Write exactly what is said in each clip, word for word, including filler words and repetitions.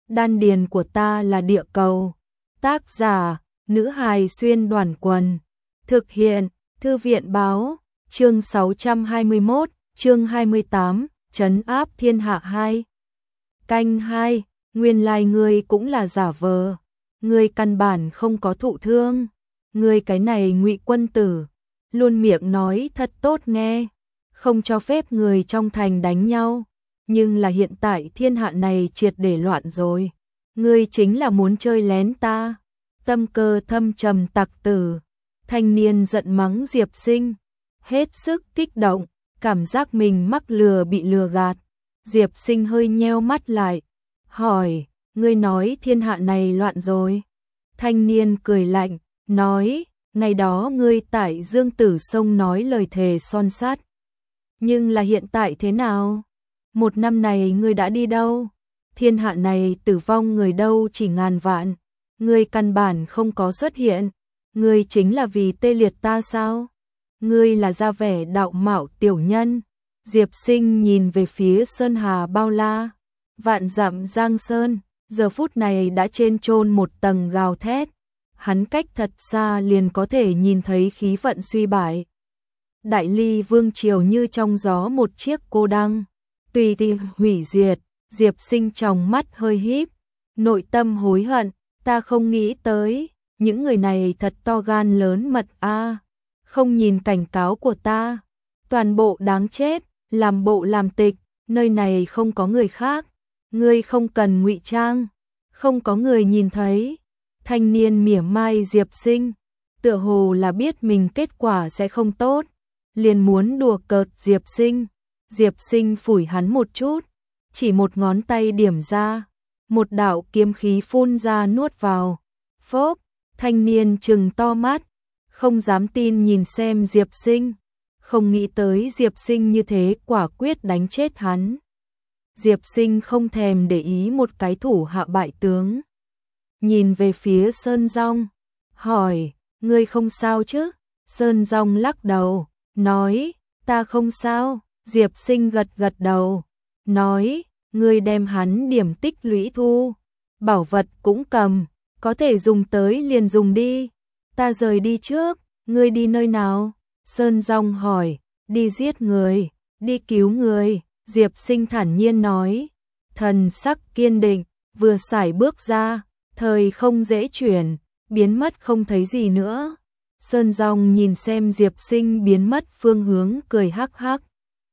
Đan điền của ta là địa cầu. Tác giả, nữ hài xuyên đoàn quần. Thực hiện, thư viện báo, chương sáu trăm hai mươi mốt, chương hai mươi tám, trấn áp thiên hạ hai. Canh hai, nguyên lai ngươi cũng là giả vờ. Ngươi căn bản không có thụ thương. Ngươi cái này Ngụy quân tử, luôn miệng nói thật tốt nghe, không cho phép người trong thành đánh nhau. Nhưng là hiện tại thiên hạ này triệt để loạn rồi. Ngươi chính là muốn chơi lén ta. Tâm cơ thâm trầm tặc tử. Thanh niên giận mắng Diệp Sinh, hết sức kích động, cảm giác mình mắc lừa bị lừa gạt. Diệp Sinh hơi nheo mắt lại, hỏi, ngươi nói thiên hạ này loạn rồi. Thanh niên cười lạnh, nói, ngày đó ngươi tại Dương Tử Sông nói lời thề son sắt. Nhưng là hiện tại thế nào? Một năm này ngươi đã đi đâu? Thiên hạ này tử vong người đâu chỉ ngàn vạn. Ngươi căn bản không có xuất hiện. Ngươi chính là vì tê liệt ta sao? Ngươi là ra vẻ đạo mạo tiểu nhân. Diệp Sinh nhìn về phía Sơn Hà bao la. Vạn dặm Giang Sơn, giờ phút này đã trên chôn một tầng gào thét. Hắn cách thật xa liền có thể nhìn thấy khí vận suy bại. Đại Ly vương triều như trong gió một chiếc cô đăng, tùy tiện hủy diệt. Diệp Sinh trong mắt hơi híp, nội tâm hối hận, ta không nghĩ tới, những người này thật to gan lớn mật a, không nhìn cảnh cáo của ta, toàn bộ đáng chết, làm bộ làm tịch, nơi này không có người khác, ngươi không cần ngụy trang, không có người nhìn thấy. Thanh niên mỉa mai Diệp Sinh, tựa hồ là biết mình kết quả sẽ không tốt, liền muốn đùa cợt Diệp Sinh. Diệp Sinh phủi hắn một chút, chỉ một ngón tay điểm ra, một đạo kiếm khí phun ra nuốt vào. Phốc, thanh niên trừng to mắt, không dám tin nhìn xem Diệp Sinh, không nghĩ tới Diệp Sinh như thế quả quyết đánh chết hắn. Diệp Sinh không thèm để ý một cái thủ hạ bại tướng, nhìn về phía Sơn Dong, hỏi, ngươi không sao chứ? Sơn Dong lắc đầu, nói, ta không sao. Diệp Sinh gật gật đầu, nói, ngươi đem hắn điểm tích lũy thu, bảo vật cũng cầm, có thể dùng tới liền dùng đi. Ta rời đi trước, ngươi đi nơi nào? Sơn Dong hỏi, đi giết người, đi cứu người. Diệp Sinh thản nhiên nói, thần sắc kiên định, vừa sải bước ra, thời không dễ chuyển, biến mất không thấy gì nữa. Sơn Dong nhìn xem Diệp Sinh biến mất phương hướng cười hắc hắc,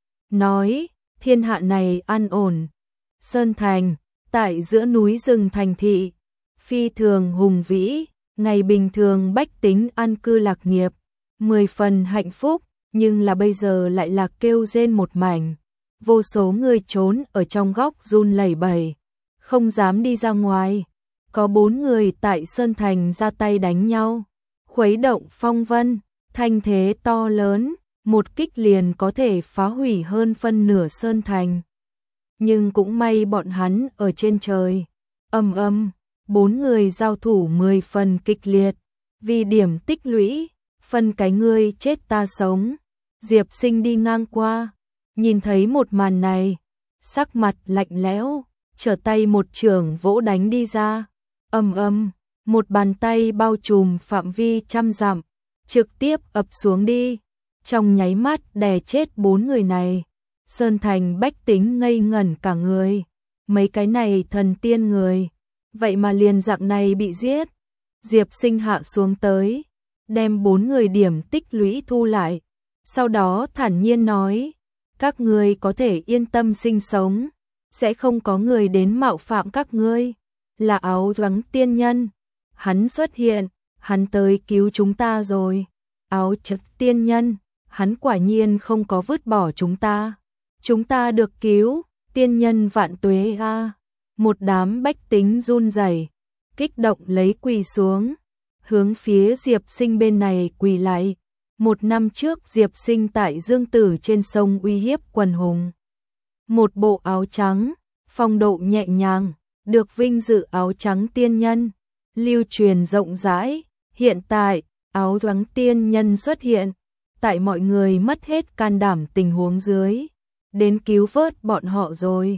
nói, thiên hạ này an ổn. Sơn Thành, tại giữa núi rừng thành thị, phi thường hùng vĩ, ngày bình thường bách tính an cư lạc nghiệp, mười phần hạnh phúc, nhưng là bây giờ lại là kêu rên một mảnh. Vô số người trốn ở trong góc run lẩy bẩy, không dám đi ra ngoài. Có bốn người tại Sơn Thành ra tay đánh nhau, khuấy động phong vân, thanh thế to lớn, một kích liền có thể phá hủy hơn phân nửa Sơn Thành. Nhưng cũng may bọn hắn ở trên trời. Ầm ầm, bốn người giao thủ mười phần kịch liệt, vì điểm tích lũy, phân cái ngươi chết ta sống. Diệp Sinh đi ngang qua, nhìn thấy một màn này, sắc mặt lạnh lẽo, trở tay một chưởng vỗ đánh đi ra. Ầm ầm, một bàn tay bao trùm phạm vi trăm dặm, trực tiếp ập xuống đi, trong nháy mắt đè chết bốn người này. Sơn Thành bách tính ngây ngẩn cả người, mấy cái này thần tiên người, vậy mà liền dạng này bị giết. Diệp Sinh hạ xuống tới, đem bốn người điểm tích lũy thu lại, sau đó thản nhiên nói, các ngươi có thể yên tâm sinh sống, sẽ không có người đến mạo phạm các ngươi. Là áo trắng tiên nhân, hắn xuất hiện, hắn tới cứu chúng ta rồi. Áo trắng tiên nhân, hắn quả nhiên không có vứt bỏ chúng ta. Chúng ta được cứu, tiên nhân vạn tuế a. Một đám bách tính run rẩy, kích động lấy quỳ xuống, hướng phía Diệp Sinh bên này quỳ lại. Một năm trước Diệp Sinh tại Dương Tử trên sông uy hiếp quần hùng. Một bộ áo trắng, phong độ nhẹ nhàng, được vinh dự áo trắng tiên nhân, lưu truyền rộng rãi. Hiện tại, áo trắng tiên nhân xuất hiện, tại mọi người mất hết can đảm tình huống dưới, đến cứu vớt bọn họ rồi.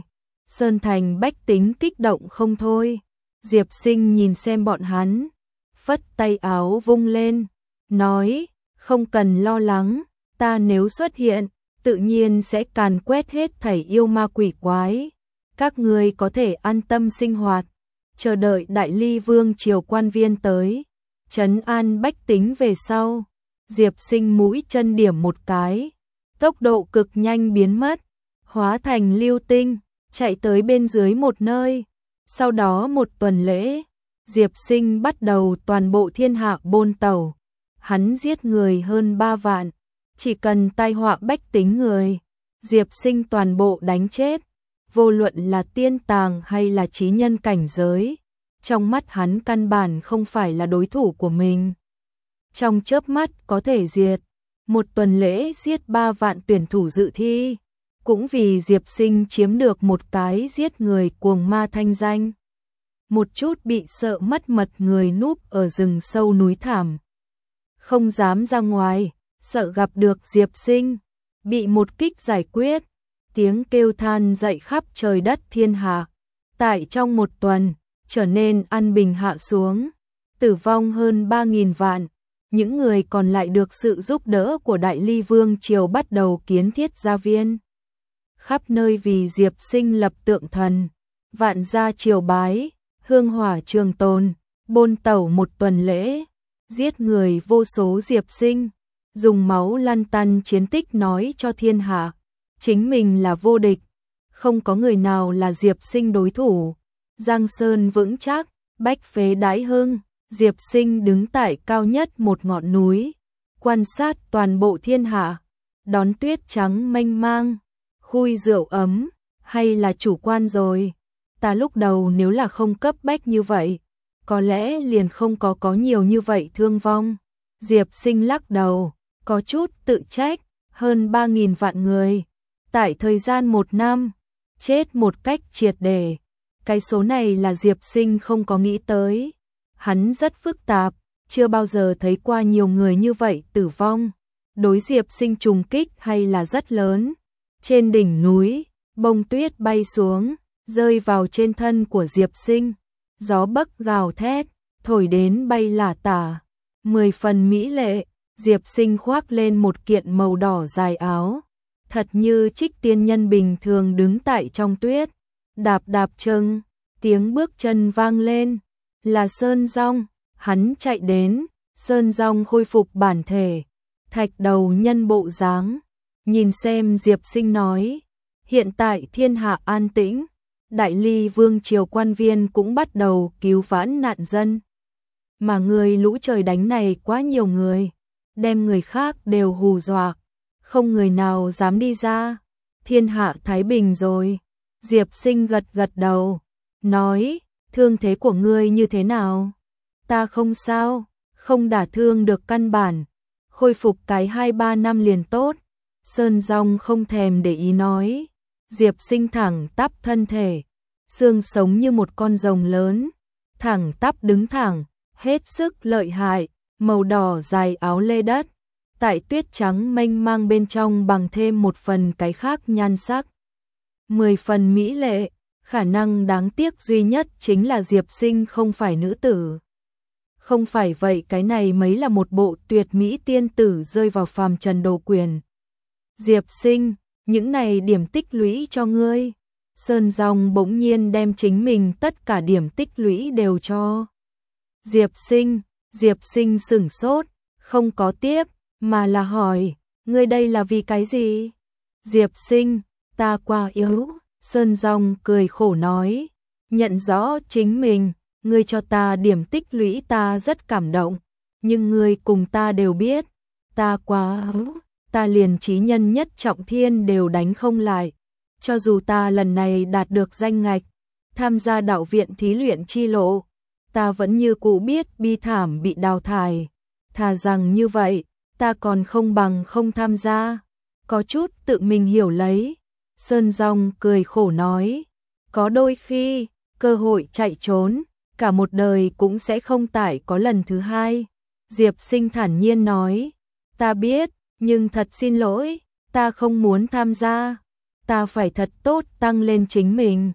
Sơn Thành bách tính kích động không thôi. Diệp Sinh nhìn xem bọn hắn, phất tay áo vung lên, nói, không cần lo lắng, ta nếu xuất hiện, tự nhiên sẽ càn quét hết thảy yêu ma quỷ quái. Các ngươi có thể an tâm sinh hoạt, chờ đợi Đại Ly Vương triều quan viên tới, trấn an bách tính về sau. Diệp Sinh mũi chân điểm một cái, tốc độ cực nhanh biến mất, hóa thành lưu tinh, chạy tới bên dưới một nơi. Sau đó một tuần lễ, Diệp Sinh bắt đầu toàn bộ thiên hạ bôn tẩu. Hắn giết người hơn ba vạn, chỉ cần tai họa bách tính người, Diệp Sinh toàn bộ đánh chết, vô luận là tiên tàng hay là chí nhân cảnh giới. Trong mắt hắn căn bản không phải là đối thủ của mình. Trong chớp mắt có thể diệt, một tuần lễ giết ba vạn tuyển thủ dự thi. Cũng vì Diệp Sinh chiếm được một cái giết người cuồng ma thanh danh. Một chút bị sợ mất mật người núp ở rừng sâu núi thảm, không dám ra ngoài, sợ gặp được Diệp Sinh, bị một kích giải quyết. Tiếng kêu than dậy khắp trời đất thiên hạ. Tại trong một tuần, trở nên an bình hạ xuống, tử vong hơn ba nghìn vạn. Những người còn lại được sự giúp đỡ của Đại Ly Vương triều bắt đầu kiến thiết gia viên. Khắp nơi vì Diệp Sinh lập tượng thần, vạn gia triều bái, hương hỏa trường tồn, bôn tẩu một tuần lễ, giết người vô số. Diệp Sinh dùng máu lăn tăn chiến tích nói cho thiên hạ, chính mình là vô địch, không có người nào là Diệp Sinh đối thủ. Giang sơn vững chắc, bách phế đãi hưng. Diệp Sinh đứng tại cao nhất một ngọn núi, quan sát toàn bộ thiên hạ, đón tuyết trắng mênh mang, khui rượu ấm, hay là chủ quan rồi. Ta lúc đầu nếu là không cấp bách như vậy, có lẽ liền không có có nhiều như vậy thương vong. Diệp Sinh lắc đầu, có chút tự trách, hơn ba nghìn vạn người, tại thời gian một năm, chết một cách triệt để. Cái số này là Diệp Sinh không có nghĩ tới. Hắn rất phức tạp, chưa bao giờ thấy qua nhiều người như vậy tử vong. Đối Diệp Sinh trùng kích hay là rất lớn. Trên đỉnh núi, bông tuyết bay xuống, rơi vào trên thân của Diệp Sinh. Gió bấc gào thét, thổi đến bay lả tả. Mười phần mỹ lệ, Diệp Sinh khoác lên một kiện màu đỏ dài áo. Thật như trích tiên nhân bình thường đứng tại trong tuyết. Đạp đạp chừng, tiếng bước chân vang lên. Là Sơn Dong, hắn chạy đến, Sơn Dong khôi phục bản thể, thạch đầu nhân bộ dáng, nhìn xem Diệp Sinh nói, hiện tại thiên hạ an tĩnh, Đại Ly Vương triều quan viên cũng bắt đầu cứu vãn nạn dân. Mà người lũ trời đánh này quá nhiều người, đem người khác đều hù dọa, không người nào dám đi ra, thiên hạ thái bình rồi. Diệp Sinh gật gật đầu, nói, thương thế của ngươi như thế nào? Ta không sao, không đả thương được căn bản, khôi phục cái hai ba năm liền tốt. Sơn Dong không thèm để ý nói. Diệp Sinh thẳng tắp thân thể, xương sống như một con rồng lớn, thẳng tắp đứng thẳng, hết sức lợi hại, màu đỏ dài áo lê đất, tại tuyết trắng mênh mang bên trong bằng thêm một phần cái khác nhan sắc. Mười phần mỹ lệ. Khả năng đáng tiếc duy nhất chính là Diệp Sinh không phải nữ tử. Không phải vậy cái này mấy là một bộ tuyệt mỹ tiên tử rơi vào phàm trần đồ quyền. Diệp Sinh, những này điểm tích lũy cho ngươi. Sơn Dong bỗng nhiên đem chính mình tất cả điểm tích lũy đều cho Diệp Sinh. Diệp Sinh sửng sốt, không có tiếp, mà là hỏi, ngươi đây là vì cái gì? Diệp Sinh, ta quá yếu. Sơn Dong cười khổ nói, nhận rõ chính mình, ngươi cho ta điểm tích lũy ta rất cảm động, nhưng ngươi cùng ta đều biết, ta quá yếu, ta liền chí nhân nhất trọng thiên đều đánh không lại, cho dù ta lần này đạt được danh ngạch, tham gia đạo viện thí luyện chi lộ, ta vẫn như cũ biết bi thảm bị đào thải, thà rằng như vậy, ta còn không bằng không tham gia, có chút tự mình hiểu lấy. Sơn Dong cười khổ nói, có đôi khi, cơ hội chạy trốn, cả một đời cũng sẽ không tải có lần thứ hai. Diệp Sinh thản nhiên nói, ta biết, nhưng thật xin lỗi, ta không muốn tham gia, ta phải thật tốt tăng lên chính mình.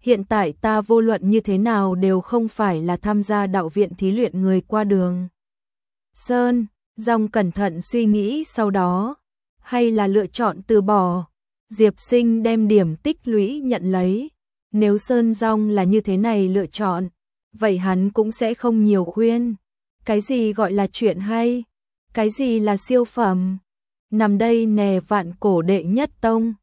hiện tại ta vô luận như thế nào đều không phải là tham gia đạo viện thí luyện người qua đường. Sơn Dòng cẩn thận suy nghĩ sau đó, hay là lựa chọn từ bỏ. Diệp Sinh đem điểm tích lũy nhận lấy. Nếu Sơn Dòng là như thế này lựa chọn, vậy hắn cũng sẽ không nhiều khuyên. Cái gì gọi là chuyện hay? Cái gì là siêu phẩm? Nằm đây nè vạn cổ đệ nhất tông.